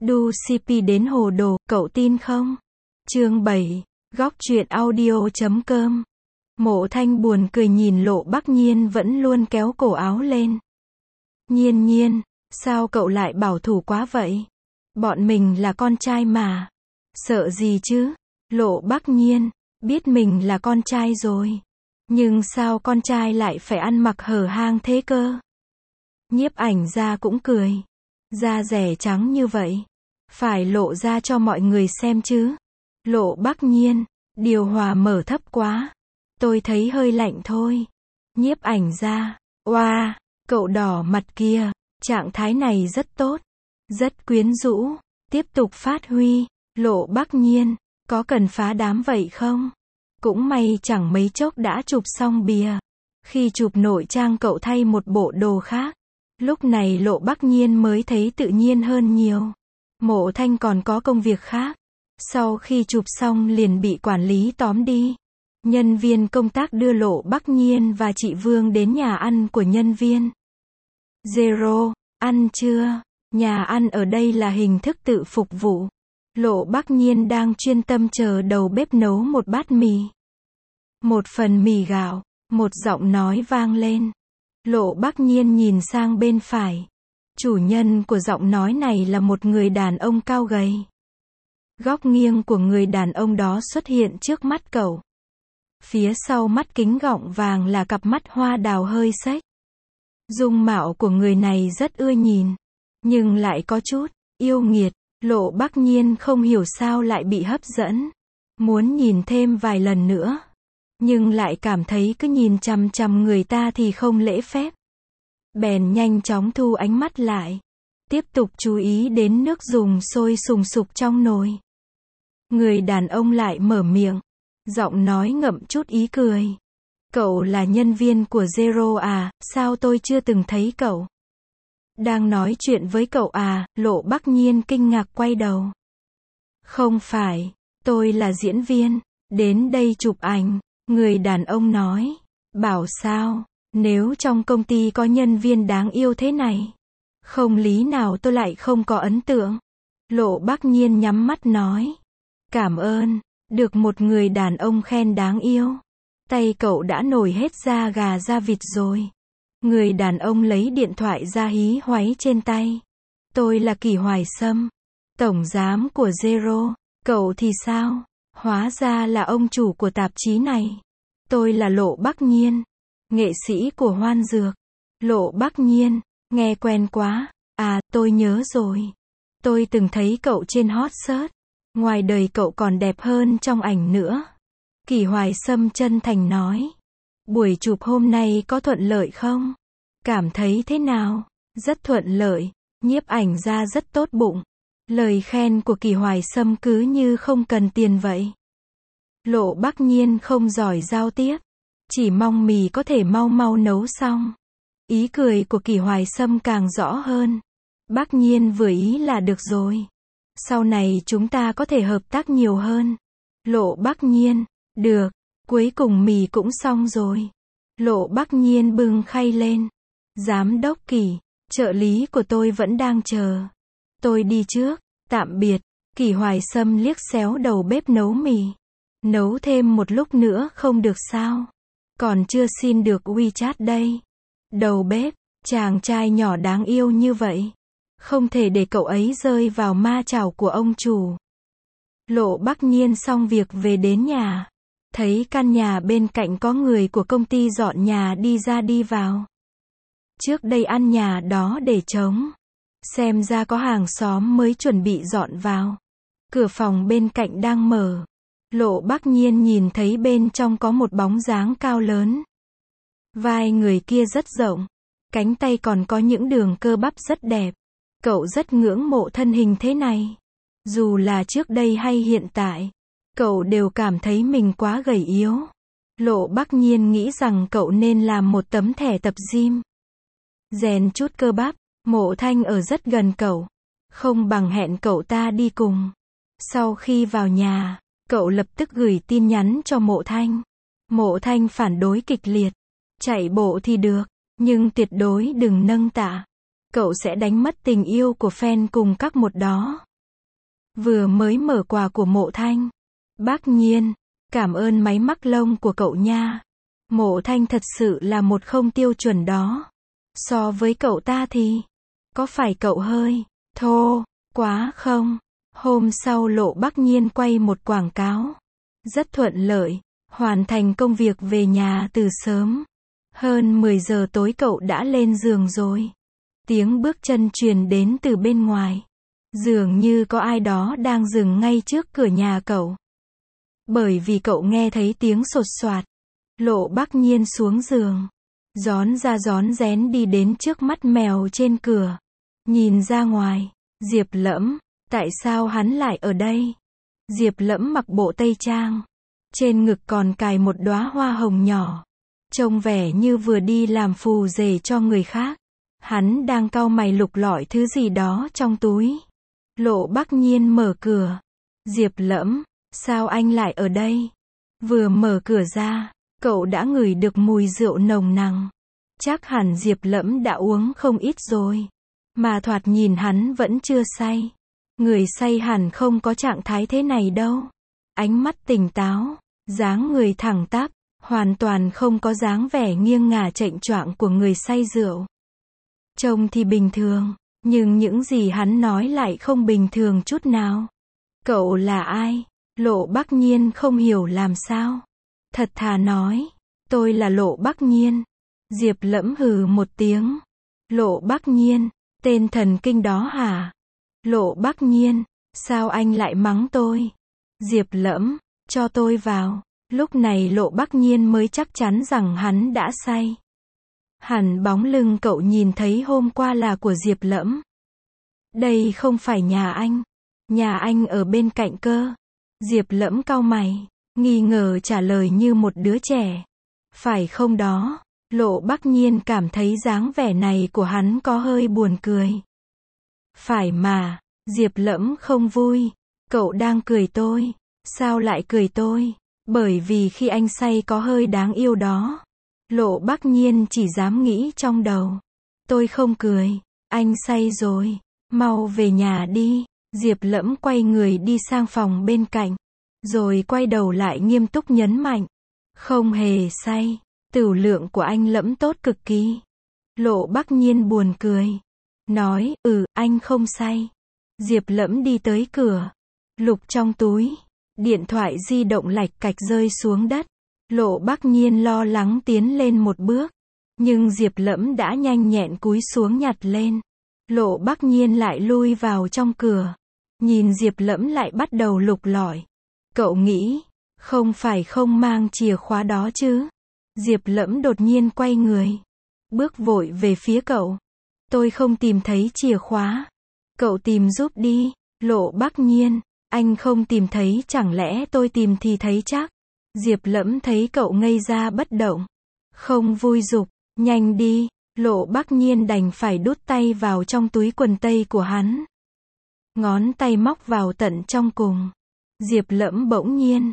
Đu CP đến hồ đồ, cậu tin không? Chương 7, góc truyện audio.com. Mộ Thanh buồn cười nhìn Lộ Bắc Nhiên vẫn luôn kéo cổ áo lên. Nhiên Nhiên, sao cậu lại bảo thủ quá vậy? Bọn mình là con trai mà. Sợ gì chứ? Lộ Bắc Nhiên, biết mình là con trai rồi. Nhưng sao con trai lại phải ăn mặc hở hang thế cơ? Nhiếp Ảnh Gia cũng cười. Da rẻ trắng như vậy. Phải lộ ra cho mọi người xem chứ. Lộ Bắc Nhiên, điều hòa mở thấp quá. Tôi thấy hơi lạnh thôi. Nhiếp Ảnh Gia, oa, cậu đỏ mặt kìa, trạng thái này rất tốt. Rất quyến rũ, tiếp tục phát huy. Lộ Bắc Nhiên, có cần phá đám vậy không? Cũng may chẳng mấy chốc đã chụp xong bìa. Khi chụp nội trang cậu thay một bộ đồ khác. Lúc này Lộ Bắc Nhiên mới thấy tự nhiên hơn nhiều. Mộ Thanh còn có công việc khác. Sau khi chụp xong liền bị quản lý tóm đi. Nhân viên công tác đưa Lộ Bắc Nhiên và chị Vương đến nhà ăn của nhân viên. Zero, ăn chưa? Nhà ăn ở đây là hình thức tự phục vụ. Lộ Bắc Nhiên đang chuyên tâm chờ đầu bếp nấu một bát mì. Một phần mì gạo, một giọng nói vang lên. Lộ Bắc Nhiên nhìn sang bên phải. Chủ nhân của giọng nói này là một người đàn ông cao gầy. Góc nghiêng của người đàn ông đó xuất hiện trước mắt cậu. Phía sau mắt kính gọng vàng là cặp mắt hoa đào hơi xếch. Dung mạo của người này rất ưa nhìn, nhưng lại có chút yêu nghiệt. Lộ Bắc Nhiên không hiểu sao lại bị hấp dẫn. Muốn nhìn thêm vài lần nữa. Nhưng lại cảm thấy cứ nhìn chằm chằm người ta thì không lễ phép. Bèn nhanh chóng thu ánh mắt lại. Tiếp tục chú ý đến nước dùng sôi sùng sục trong nồi. Người đàn ông lại mở miệng. Giọng nói ngậm chút ý cười. Cậu là nhân viên của Zero à, sao tôi chưa từng thấy cậu? Đang nói chuyện với cậu à? Lộ Bắc Nhiên kinh ngạc quay đầu. Không phải, tôi là diễn viên, đến đây chụp ảnh. Người đàn ông nói. Bảo sao, nếu trong công ty có nhân viên đáng yêu thế này, không lý nào tôi lại không có ấn tượng. Lộ Bắc Nhiên nhắm mắt nói. Cảm ơn, được một người đàn ông khen đáng yêu. Tay cậu đã nổi hết da gà da vịt rồi. Người đàn ông lấy điện thoại ra hí hoáy trên tay. Tôi là Kỷ Hoài Sâm, tổng giám của Zero. Cậu thì sao? Hóa ra là ông chủ của tạp chí này. Tôi là Lộ Bắc Nhiên, nghệ sĩ của Hoan Dược. Lộ Bắc Nhiên, nghe quen quá. À, tôi nhớ rồi. Tôi từng thấy cậu trên hot search. Ngoài đời cậu còn đẹp hơn trong ảnh nữa. Kỷ Hoài Sâm chân thành nói. Buổi chụp hôm nay có thuận lợi không? Cảm thấy thế nào? Rất thuận lợi. Nhiếp Ảnh Gia rất tốt bụng. Lời khen của Kỷ Hoài Sâm cứ như không cần tiền vậy. Lộ Bắc Nhiên không giỏi giao tiếp. Chỉ mong mì có thể mau mau nấu xong. Ý cười của Kỷ Hoài Sâm càng rõ hơn. Bắc Nhiên vừa ý là được rồi. Sau này chúng ta có thể hợp tác nhiều hơn. Lộ Bắc Nhiên, được. Cuối cùng mì cũng xong rồi. Lộ Bắc Nhiên bưng khay lên. Giám đốc Kỷ, trợ lý của tôi vẫn đang chờ. Tôi đi trước, tạm biệt. Kỷ Hoài Sâm liếc xéo đầu bếp nấu mì. Nấu thêm một lúc nữa không được sao? Còn chưa xin được WeChat đây. Đầu bếp, chàng trai nhỏ đáng yêu như vậy. Không thể để cậu ấy rơi vào ma chảo của ông chủ. Lộ Bắc Nhiên xong việc về đến nhà. Thấy căn nhà bên cạnh có người của công ty dọn nhà đi ra đi vào. Trước đây ăn nhà đó để trống. Xem ra có hàng xóm mới chuẩn bị dọn vào. Cửa phòng bên cạnh đang mở. Lộ Bắc Nhiên nhìn thấy bên trong có một bóng dáng cao lớn. Vai người kia rất rộng. Cánh tay còn có những đường cơ bắp rất đẹp. Cậu rất ngưỡng mộ thân hình thế này. Dù là trước đây hay hiện tại, cậu đều cảm thấy mình quá gầy yếu. Lộ Bắc Nhiên nghĩ rằng cậu nên làm một tấm thẻ tập gym. Rèn chút cơ bắp. Mộ Thanh ở rất gần cậu. Không bằng hẹn cậu ta đi cùng. Sau khi vào nhà, cậu lập tức gửi tin nhắn cho Mộ Thanh. Mộ Thanh phản đối kịch liệt. Chạy bộ thì được, nhưng tuyệt đối đừng nâng tạ. Cậu sẽ đánh mất tình yêu của fan cùng các một đó. Vừa mới mở quà của Mộ Thanh. Bác Nhiên, cảm ơn máy mắc lông của cậu nha. Mộ Thanh thật sự là một không tiêu chuẩn đó. So với cậu ta thì, có phải cậu hơi thô quá không? Hôm sau Lộ Bắc Nhiên quay một quảng cáo. Rất thuận lợi, hoàn thành công việc về nhà từ sớm. Hơn 10 giờ tối cậu đã lên giường rồi. Tiếng bước chân truyền đến từ bên ngoài. Dường như có ai đó đang dừng ngay trước cửa nhà cậu. Bởi vì cậu nghe thấy tiếng sột soạt. Lộ Bắc Nhiên xuống giường. Rón ra rón rén đi đến trước mắt mèo trên cửa. Nhìn ra ngoài. Diệp Lẫm. Tại sao hắn lại ở đây? Diệp Lẫm mặc bộ tây trang. Trên ngực còn cài một đóa hoa hồng nhỏ. Trông vẻ như vừa đi làm phù rể cho người khác. Hắn đang cau mày lục lọi thứ gì đó trong túi. Lộ Bắc Nhiên mở cửa. Diệp Lẫm, sao anh lại ở đây? Vừa mở cửa ra, cậu đã ngửi được mùi rượu nồng nặc. Chắc hẳn Diệp Lẫm đã uống không ít rồi. Mà thoạt nhìn hắn vẫn chưa say. Người say hẳn không có trạng thái thế này đâu. Ánh mắt tỉnh táo, dáng người thẳng tắp, hoàn toàn không có dáng vẻ nghiêng ngả chệnh choạng của người say rượu. Trông thì bình thường, nhưng những gì hắn nói lại không bình thường chút nào. Cậu là ai? Lộ Bắc Nhiên không hiểu làm sao. Thật thà nói, tôi là Lộ Bắc Nhiên. Diệp Lẫm hừ một tiếng. Lộ Bắc Nhiên, tên thần kinh đó hả? Lộ Bắc Nhiên, sao anh lại mắng tôi? Diệp Lẫm, cho tôi vào. Lúc này Lộ Bắc Nhiên mới chắc chắn rằng hắn đã say. Hẳn bóng lưng cậu nhìn thấy hôm qua là của Diệp Lẫm. Đây không phải nhà anh. Nhà anh ở bên cạnh cơ. Diệp Lẫm cau mày, nghi ngờ trả lời như một đứa trẻ. Phải không đó? Lộ Bắc Nhiên cảm thấy dáng vẻ này của hắn có hơi buồn cười. Phải mà. Diệp Lẫm không vui. Cậu đang cười tôi. Sao lại cười tôi? Bởi vì khi anh say có hơi đáng yêu đó. Lộ Bắc Nhiên chỉ dám nghĩ trong đầu. Tôi không cười. Anh say rồi. Mau về nhà đi. Diệp Lẫm quay người đi sang phòng bên cạnh. Rồi quay đầu lại nghiêm túc nhấn mạnh. Không hề say. Tửu lượng của anh Lẫm tốt cực kỳ. Lộ Bắc Nhiên buồn cười. Nói, anh không say. Diệp Lẫm đi tới cửa. Lục trong túi. Điện thoại di động lạch cạch rơi xuống đất. Lộ Bắc Nhiên lo lắng tiến lên một bước. Nhưng Diệp Lẫm đã nhanh nhẹn cúi xuống nhặt lên. Lộ Bắc Nhiên lại lui vào trong cửa. Nhìn Diệp Lẫm lại bắt đầu lục lọi. Cậu nghĩ, không phải không mang chìa khóa đó chứ? Diệp Lẫm đột nhiên quay người. Bước vội về phía cậu. Tôi không tìm thấy chìa khóa. Cậu tìm giúp đi. Lộ Bắc Nhiên, anh không tìm thấy chẳng lẽ tôi tìm thì thấy chắc? Diệp Lẫm thấy cậu ngây ra bất động. Không vui giục, nhanh đi. Lộ Bắc Nhiên đành phải đút tay vào trong túi quần tây của hắn. Ngón tay móc vào tận trong cùng. Diệp Lẫm bỗng nhiên,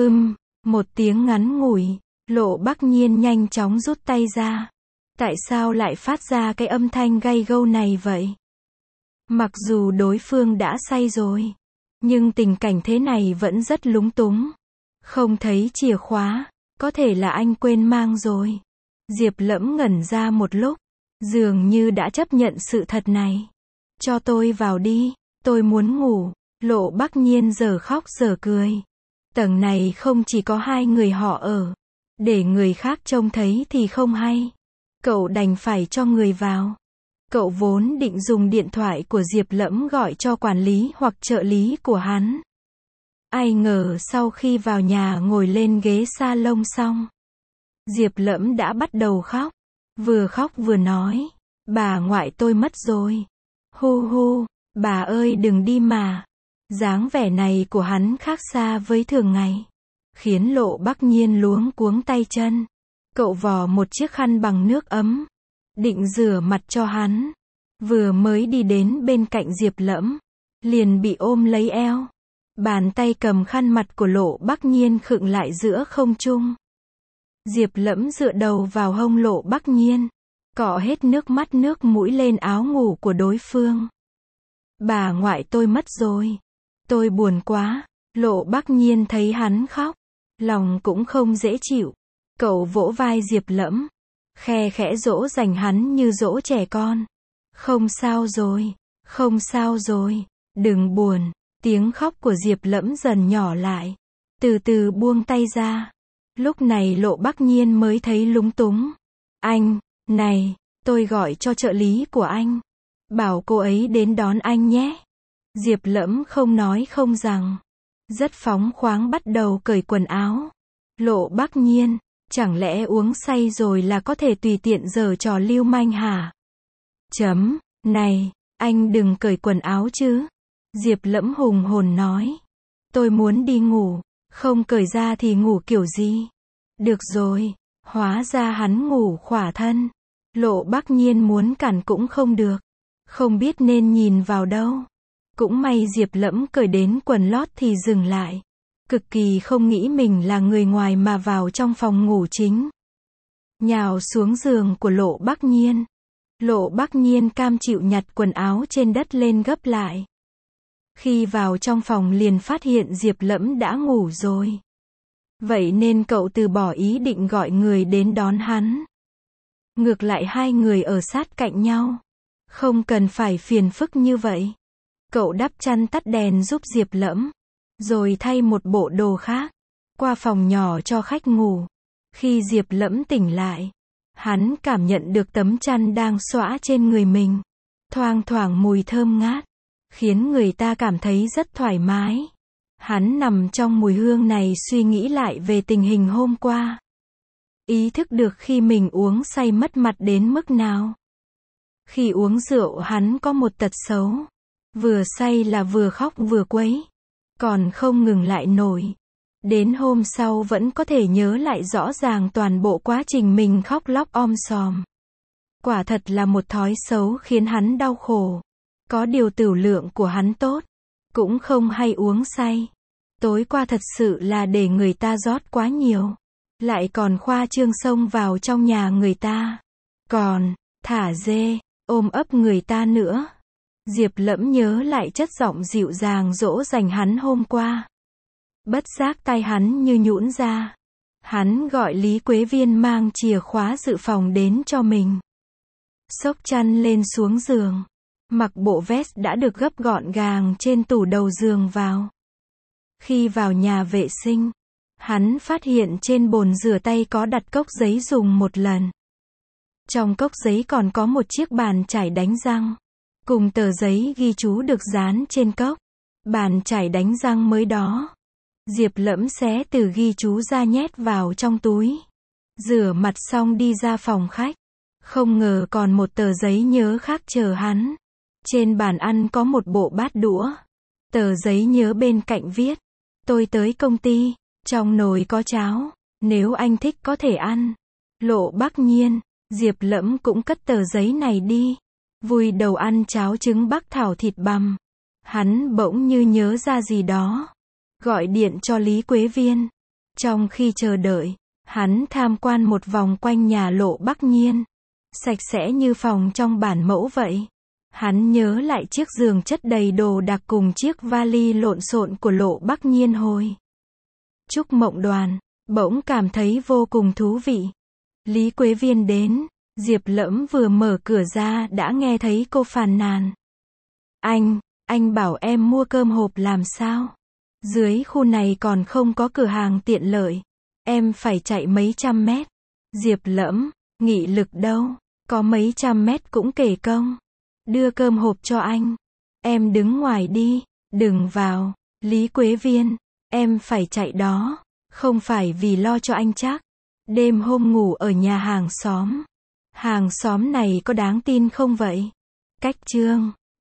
một tiếng ngắn ngủi. Lộ Bắc Nhiên nhanh chóng rút tay ra. Tại sao lại phát ra cái âm thanh gay gâu này vậy? Mặc dù đối phương đã say rồi, nhưng tình cảnh thế này vẫn rất lúng túng. Không thấy chìa khóa, có thể là anh quên mang rồi. Diệp Lẫm ngẩn ra một lúc, dường như đã chấp nhận sự thật này. Cho tôi vào đi, tôi muốn ngủ. Lộ Bắc Nhiên giờ khóc giờ cười. Tầng này không chỉ có hai người họ ở. Để người khác trông thấy thì không hay. Cậu đành phải cho người vào. Cậu vốn định dùng điện thoại của Diệp Lẫm gọi cho quản lý hoặc trợ lý của hắn. Ai ngờ sau khi vào nhà ngồi lên ghế salon xong, Diệp Lẫm đã bắt đầu khóc. Vừa khóc vừa nói, bà ngoại tôi mất rồi. Hu hu, bà ơi đừng đi mà. Dáng vẻ này của hắn khác xa với thường ngày, khiến Lộ Bắc Nhiên luống cuống tay chân. Cậu vò một chiếc khăn bằng nước ấm, định rửa mặt cho hắn. Vừa mới đi đến bên cạnh Diệp Lẫm, liền bị ôm lấy eo. Bàn tay cầm khăn mặt của Lộ Bắc Nhiên khựng lại giữa không trung. Diệp Lẫm dựa đầu vào hông Lộ Bắc Nhiên, cọ hết nước mắt nước mũi lên áo ngủ của đối phương. Bà ngoại tôi mất rồi. Tôi buồn quá. Lộ Bắc Nhiên thấy hắn khóc, lòng cũng không dễ chịu. Cậu vỗ vai Diệp Lẫm, khe khẽ dỗ dành hắn như dỗ trẻ con. Không sao rồi, không sao rồi, đừng buồn. Tiếng khóc của Diệp Lẫm dần nhỏ lại, từ từ buông tay ra. Lúc này Lộ Bắc Nhiên mới thấy lúng túng. Anh, này, tôi gọi cho trợ lý của anh, bảo cô ấy đến đón anh nhé. Diệp Lẫm không nói không rằng, rất phóng khoáng bắt đầu cởi quần áo. Lộ Bắc Nhiên, chẳng lẽ uống say rồi là có thể tùy tiện giở trò lưu manh hả? Này, anh đừng cởi quần áo chứ. Diệp Lẫm hùng hồn nói. Tôi muốn đi ngủ, không cởi ra thì ngủ kiểu gì? Được rồi, hóa ra hắn ngủ khỏa thân. Lộ Bắc Nhiên muốn cản cũng không được, không biết nên nhìn vào đâu. Cũng may Diệp Lẫm cởi đến quần lót thì dừng lại. Cực kỳ không nghĩ mình là người ngoài mà vào trong phòng ngủ chính. Nhào xuống giường của Lộ Bắc Nhiên. Lộ Bắc Nhiên cam chịu nhặt quần áo trên đất lên gấp lại. Khi vào trong phòng liền phát hiện Diệp Lẫm đã ngủ rồi. Vậy nên cậu từ bỏ ý định gọi người đến đón hắn. Ngược lại hai người ở sát cạnh nhau, không cần phải phiền phức như vậy. Cậu đắp chăn tắt đèn giúp Diệp Lẫm, rồi thay một bộ đồ khác, qua phòng nhỏ cho khách ngủ. Khi Diệp Lẫm tỉnh lại, hắn cảm nhận được tấm chăn đang xõa trên người mình, thoang thoảng mùi thơm ngát, khiến người ta cảm thấy rất thoải mái. Hắn nằm trong mùi hương này suy nghĩ lại về tình hình hôm qua. Ý thức được khi mình uống say mất mặt đến mức nào. Khi uống rượu hắn có một tật xấu, vừa say là vừa khóc vừa quấy, còn không ngừng lại nổi. Đến hôm sau vẫn có thể nhớ lại rõ ràng toàn bộ quá trình mình khóc lóc om sòm. Quả thật là một thói xấu khiến hắn đau khổ. Có điều tửu lượng của hắn tốt, cũng không hay uống say. Tối qua thật sự là để người ta rót quá nhiều, lại còn khoa trương xông vào trong nhà người ta, còn thả dê, ôm ấp người ta nữa. Diệp Lẫm nhớ lại chất giọng dịu dàng dỗ dành hắn hôm qua. Bất giác tay hắn như nhũn ra. Hắn gọi Lý Quế Viên mang chìa khóa dự phòng đến cho mình. Xốc chăn lên xuống giường, mặc bộ vest đã được gấp gọn gàng trên tủ đầu giường vào. Khi vào nhà vệ sinh, hắn phát hiện trên bồn rửa tay có đặt cốc giấy dùng một lần. Trong cốc giấy còn có một chiếc bàn chải đánh răng, cùng tờ giấy ghi chú được dán trên cốc. Bàn chải đánh răng mới đó. Diệp Lẫm xé từ ghi chú ra nhét vào trong túi. Rửa mặt xong đi ra phòng khách. Không ngờ còn một tờ giấy nhớ khác chờ hắn. Trên bàn ăn có một bộ bát đũa. Tờ giấy nhớ bên cạnh viết: tôi tới công ty, trong nồi có cháo, nếu anh thích có thể ăn. Lộ Bắc Nhiên, Diệp Lẫm cũng cất tờ giấy này đi. Vùi đầu ăn cháo trứng bắc thảo thịt bằm. Hắn bỗng như nhớ ra gì đó, gọi điện cho Lý Quế Viên. Trong khi chờ đợi, hắn tham quan một vòng quanh nhà Lộ Bắc Nhiên. Sạch sẽ như phòng trong bản mẫu vậy. Hắn nhớ lại chiếc giường chất đầy đồ đạc cùng chiếc vali lộn xộn của Lộ Bắc Nhiên hồi Chúc Mộng Đoàn, bỗng cảm thấy vô cùng thú vị. Lý Quế Viên đến, Diệp Lẫm vừa mở cửa ra đã nghe thấy cô phàn nàn. Anh bảo em mua cơm hộp làm sao? Dưới khu này còn không có cửa hàng tiện lợi. Em phải chạy mấy trăm mét. Diệp Lẫm, nghị lực đâu? Có mấy trăm mét cũng kể công. Đưa cơm hộp cho anh. Em đứng ngoài đi, đừng vào. Lý Quế Viên, em phải chạy đó. Không phải vì lo cho anh chắc. Đêm hôm ngủ ở nhà hàng xóm. Hàng xóm này có đáng tin không vậy? Cách chương